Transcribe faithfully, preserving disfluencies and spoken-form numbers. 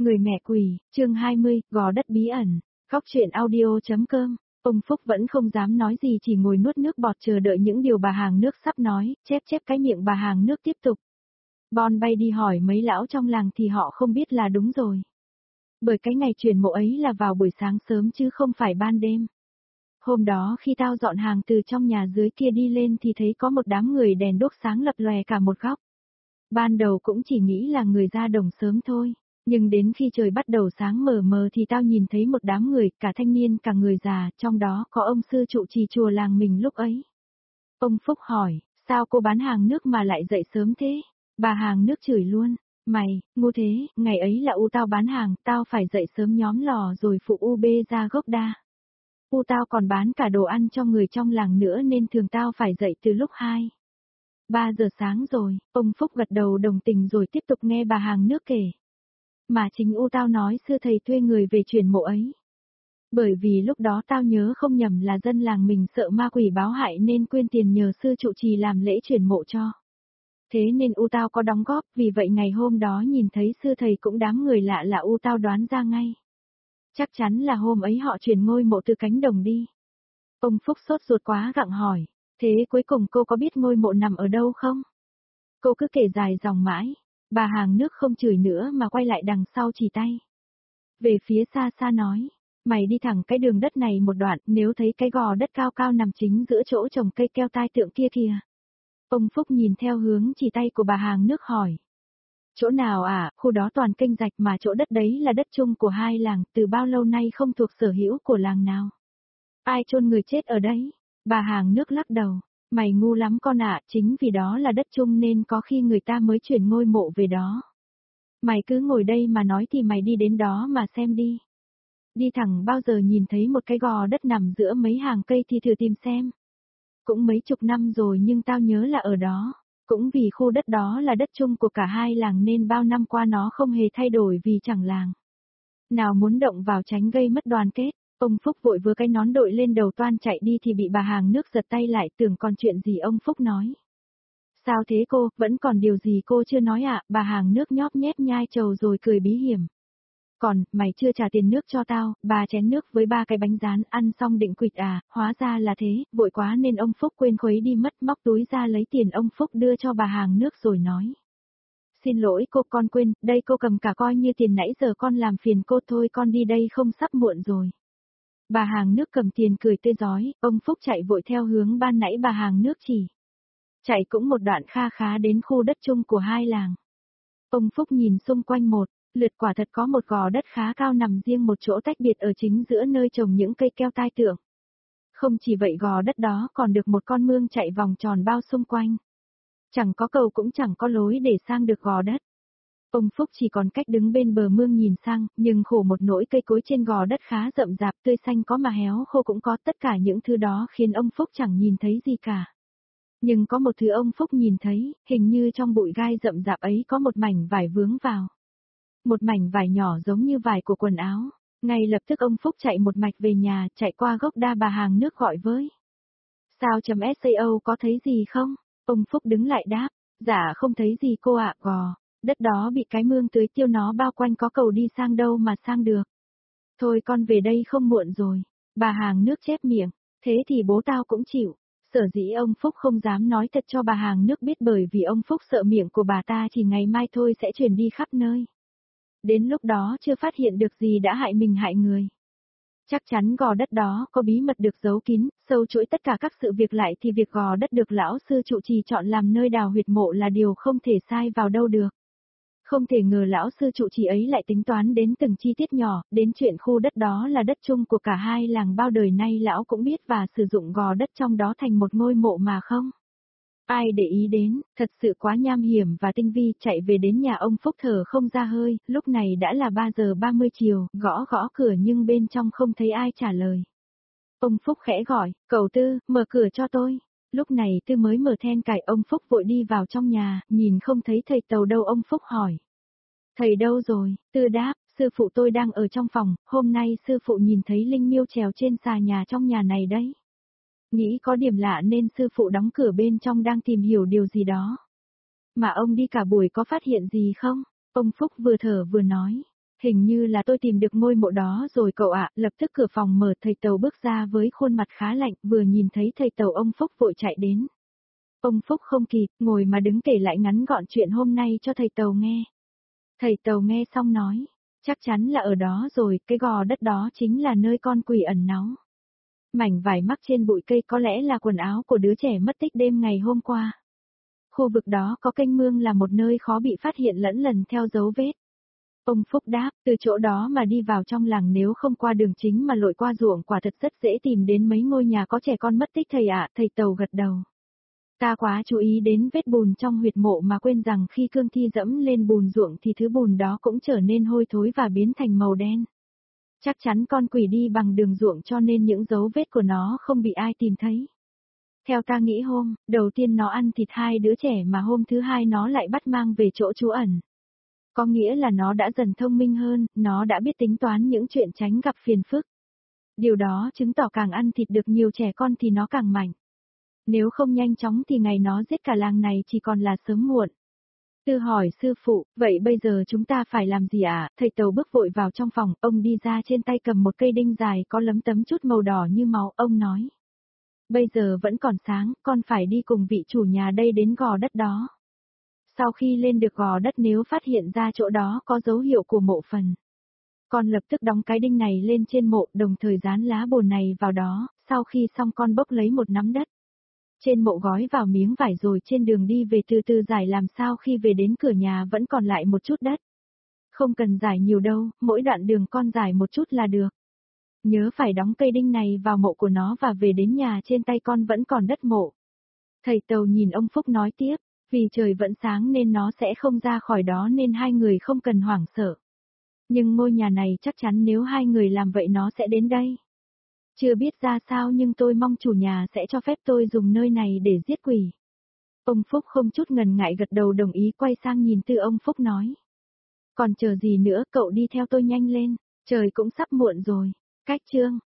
Người mẹ quỷ, chương hai mươi, gò đất bí ẩn, góc truyện audio.com. Ông Phúc vẫn không dám nói gì, chỉ ngồi nuốt nước bọt chờ đợi những điều bà hàng nước sắp nói, chép chép cái miệng bà hàng nước tiếp tục. Bon bay đi hỏi mấy lão trong làng thì họ không biết là đúng rồi. Bởi cái ngày chuyển mộ ấy là vào buổi sáng sớm chứ không phải ban đêm. Hôm đó khi tao dọn hàng từ trong nhà dưới kia đi lên thì thấy có một đám người đèn đuốc sáng lập lòe cả một góc. Ban đầu cũng chỉ nghĩ là người ra đồng sớm thôi. Nhưng đến khi trời bắt đầu sáng mờ mờ thì tao nhìn thấy một đám người, cả thanh niên cả người già, trong đó có ông sư trụ trì chùa làng mình lúc ấy. Ông Phúc hỏi, sao cô bán hàng nước mà lại dậy sớm thế? Bà hàng nước chửi luôn, mày, ngu thế, ngày ấy là u tao bán hàng, tao phải dậy sớm nhóm lò rồi phụ u bê ra gốc đa. U tao còn bán cả đồ ăn cho người trong làng nữa nên thường tao phải dậy từ lúc hai, ba giờ sáng rồi. Ông Phúc gật đầu đồng tình rồi tiếp tục nghe bà hàng nước kể. Mà chính u tao nói sư thầy thuê người về chuyển mộ ấy. Bởi vì lúc đó tao nhớ không nhầm là dân làng mình sợ ma quỷ báo hại nên quyên tiền nhờ sư trụ trì làm lễ chuyển mộ cho. Thế nên u tao có đóng góp, vì vậy ngày hôm đó nhìn thấy sư thầy cũng đám người lạ là u tao đoán ra ngay. Chắc chắn là hôm ấy họ chuyển ngôi mộ từ cánh đồng đi. Ông Phúc sốt ruột quá gặng hỏi, thế cuối cùng cô có biết ngôi mộ nằm ở đâu không? Cô cứ kể dài dòng mãi. Bà hàng nước không chửi nữa mà quay lại đằng sau chỉ tay. Về phía xa xa nói, mày đi thẳng cái đường đất này một đoạn, nếu thấy cái gò đất cao cao nằm chính giữa chỗ trồng cây keo tai tượng kia kìa. Ông Phúc nhìn theo hướng chỉ tay của bà hàng nước hỏi. Chỗ nào à, khu đó toàn kênh rạch mà chỗ đất đấy là đất chung của hai làng, từ bao lâu nay không thuộc sở hữu của làng nào. Ai chôn người chết ở đấy? Bà hàng nước lắc đầu. Mày ngu lắm con ạ, chính vì đó là đất chung nên có khi người ta mới chuyển ngôi mộ về đó. Mày cứ ngồi đây mà nói thì mày đi đến đó mà xem đi. Đi thẳng bao giờ nhìn thấy một cái gò đất nằm giữa mấy hàng cây thì thử tìm xem. Cũng mấy chục năm rồi nhưng tao nhớ là ở đó. Cũng vì khu đất đó là đất chung của cả hai làng nên bao năm qua nó không hề thay đổi vì chẳng làng nào muốn động vào tránh gây mất đoàn kết. Ông Phúc vội vừa cái nón đội lên đầu toan chạy đi thì bị bà hàng nước giật tay lại, tưởng còn chuyện gì ông Phúc nói. Sao thế cô, vẫn còn điều gì cô chưa nói ạ? À? Bà hàng nước nhóp nhép nhai trầu rồi cười bí hiểm. Còn, mày chưa trả tiền nước cho tao, ba chén nước với ba cái bánh rán, ăn xong định quỵt à, hóa ra là thế, vội quá nên ông Phúc quên khuấy đi mất, móc túi ra lấy tiền ông Phúc đưa cho bà hàng nước rồi nói. Xin lỗi cô, con quên, đây cô cầm cả coi như tiền nãy giờ con làm phiền cô thôi, con đi đây không sắp muộn rồi. Bà hàng nước cầm tiền cười tươi rói, ông Phúc chạy vội theo hướng ban nãy bà hàng nước chỉ. Chạy cũng một đoạn kha khá đến khu đất chung của hai làng. Ông Phúc nhìn xung quanh một, lượt quả thật có một gò đất khá cao nằm riêng một chỗ tách biệt ở chính giữa nơi trồng những cây keo tai tượng. Không chỉ vậy gò đất đó còn được một con mương chạy vòng tròn bao xung quanh. Chẳng có cầu cũng chẳng có lối để sang được gò đất. Ông Phúc chỉ còn cách đứng bên bờ mương nhìn sang, nhưng khổ một nỗi cây cối trên gò đất khá rậm rạp, tươi xanh có mà héo khô cũng có, tất cả những thứ đó khiến ông Phúc chẳng nhìn thấy gì cả. Nhưng có một thứ ông Phúc nhìn thấy, hình như trong bụi gai rậm rạp ấy có một mảnh vải vướng vào. Một mảnh vải nhỏ giống như vải của quần áo. Ngay lập tức ông Phúc chạy một mạch về nhà, chạy qua gốc đa bà hàng nước gọi với. Sao chấm sao có thấy gì không? Ông Phúc đứng lại đáp, dạ không thấy gì cô ạ. Gò đất đó bị cái mương tưới tiêu nó bao quanh, có cầu đi sang đâu mà sang được. Thôi con về đây không muộn rồi. Bà hàng nước chép miệng, thế thì bố tao cũng chịu. Sở dĩ ông Phúc không dám nói thật cho bà hàng nước biết bởi vì ông Phúc sợ miệng của bà ta chỉ ngày mai thôi sẽ truyền đi khắp nơi. Đến lúc đó chưa phát hiện được gì đã hại mình hại người. Chắc chắn gò đất đó có bí mật được giấu kín, sâu chuỗi tất cả các sự việc lại thì việc gò đất được lão sư trụ trì chọn làm nơi đào huyệt mộ là điều không thể sai vào đâu được. Không thể ngờ lão sư trụ trì ấy lại tính toán đến từng chi tiết nhỏ, đến chuyện khu đất đó là đất chung của cả hai làng bao đời nay lão cũng biết và sử dụng gò đất trong đó thành một ngôi mộ mà không. Ai để ý đến, thật sự quá nham hiểm và tinh vi. Chạy về đến nhà ông Phúc thở không ra hơi, lúc này đã là ba giờ ba mươi chiều, gõ gõ cửa nhưng bên trong không thấy ai trả lời. Ông Phúc khẽ gọi, cậu Tư, mở cửa cho tôi. Lúc này Tư mới mở then cài, ông Phúc vội đi vào trong nhà, nhìn không thấy thầy Tàu đâu, ông Phúc hỏi. Thầy đâu rồi? Tư đáp, sư phụ tôi đang ở trong phòng, hôm nay sư phụ nhìn thấy linh miêu trèo trên xà nhà trong nhà này đấy. Nghĩ có điểm lạ nên sư phụ đóng cửa bên trong đang tìm hiểu điều gì đó. Mà ông đi cả buổi có phát hiện gì không? Ông Phúc vừa thở vừa nói. Hình như là tôi tìm được ngôi mộ đó rồi cậu ạ, lập tức cửa phòng mở, thầy Tàu bước ra với khuôn mặt khá lạnh, vừa nhìn thấy thầy Tàu ông Phúc vội chạy đến. Ông Phúc không kịp, ngồi mà đứng kể lại ngắn gọn chuyện hôm nay cho thầy Tàu nghe. Thầy Tàu nghe xong nói, chắc chắn là ở đó rồi, cái gò đất đó chính là nơi con quỷ ẩn náu. Mảnh vải mắc trên bụi cây có lẽ là quần áo của đứa trẻ mất tích đêm ngày hôm qua. Khu vực đó có kênh mương là một nơi khó bị phát hiện lẫn lần theo dấu vết. Ông Phúc đáp, từ chỗ đó mà đi vào trong làng nếu không qua đường chính mà lội qua ruộng quả thật rất dễ tìm đến mấy ngôi nhà có trẻ con mất tích thầy ạ, thầy Tàu gật đầu. Ta quá chú ý đến vết bùn trong huyệt mộ mà quên rằng khi cương thi dẫm lên bùn ruộng thì thứ bùn đó cũng trở nên hôi thối và biến thành màu đen. Chắc chắn con quỷ đi bằng đường ruộng cho nên những dấu vết của nó không bị ai tìm thấy. Theo ta nghĩ hôm đầu tiên nó ăn thịt hai đứa trẻ mà hôm thứ hai nó lại bắt mang về chỗ trú ẩn. Có nghĩa là nó đã dần thông minh hơn, nó đã biết tính toán những chuyện tránh gặp phiền phức. Điều đó chứng tỏ càng ăn thịt được nhiều trẻ con thì nó càng mạnh. Nếu không nhanh chóng thì ngày nó giết cả làng này chỉ còn là sớm muộn. Tư hỏi sư phụ, vậy bây giờ chúng ta phải làm gì ạ? À? Thầy Tàu bước vội vào trong phòng, ông đi ra trên tay cầm một cây đinh dài có lấm tấm chút màu đỏ như máu, ông nói. Bây giờ vẫn còn sáng, con phải đi cùng vị chủ nhà đây đến gò đất đó. Sau khi lên được gò đất nếu phát hiện ra chỗ đó có dấu hiệu của mộ phần. Con lập tức đóng cái đinh này lên trên mộ, đồng thời dán lá bùn này vào đó, sau khi xong con bốc lấy một nắm đất. Trên mộ gói vào miếng vải rồi trên đường đi về từ từ giải làm sao khi về đến cửa nhà vẫn còn lại một chút đất. Không cần giải nhiều đâu, mỗi đoạn đường con giải một chút là được. Nhớ phải đóng cây đinh này vào mộ của nó và về đến nhà trên tay con vẫn còn đất mộ. Thầy Tàu nhìn ông Phúc nói tiếp, vì trời vẫn sáng nên nó sẽ không ra khỏi đó nên hai người không cần hoảng sợ. Nhưng ngôi nhà này chắc chắn nếu hai người làm vậy nó sẽ đến đây. Chưa biết ra sao nhưng tôi mong chủ nhà sẽ cho phép tôi dùng nơi này để giết quỷ. Ông Phúc không chút ngần ngại gật đầu đồng ý, quay sang nhìn Tư ông Phúc nói. Còn chờ gì nữa, cậu đi theo tôi nhanh lên, trời cũng sắp muộn rồi. Cách chương